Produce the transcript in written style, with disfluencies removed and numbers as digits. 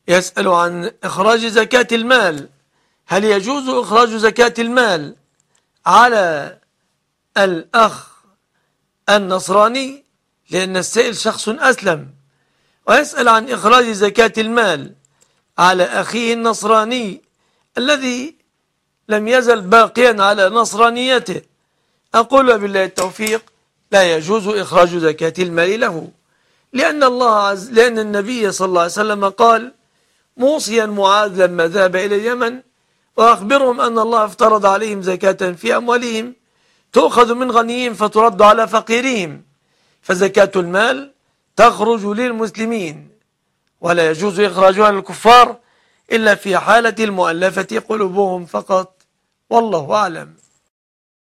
يسأل عن إخراج زكاة المال. هل يجوز إخراج زكاة المال على الأخ النصراني؟ لأن السائل شخص أسلم. ويسأل عن إخراج زكاة المال على أخيه النصراني الذي لم يزل باقيا على نصرانيته. أقول بالله التوفيق: لا يجوز إخراج زكاة المال له، لأن النبي صلى الله عليه وسلم قال موصيا معاذ لما ذهب إلى اليمن: وأخبرهم أن الله افترض عليهم زكاة في أموالهم تؤخذ من غنيهم فترد على فقيرهم. فزكاة المال تخرج للمسلمين، ولا يجوز إخراجها للكفار إلا في حالة المؤلفة قلوبهم فقط، والله أعلم.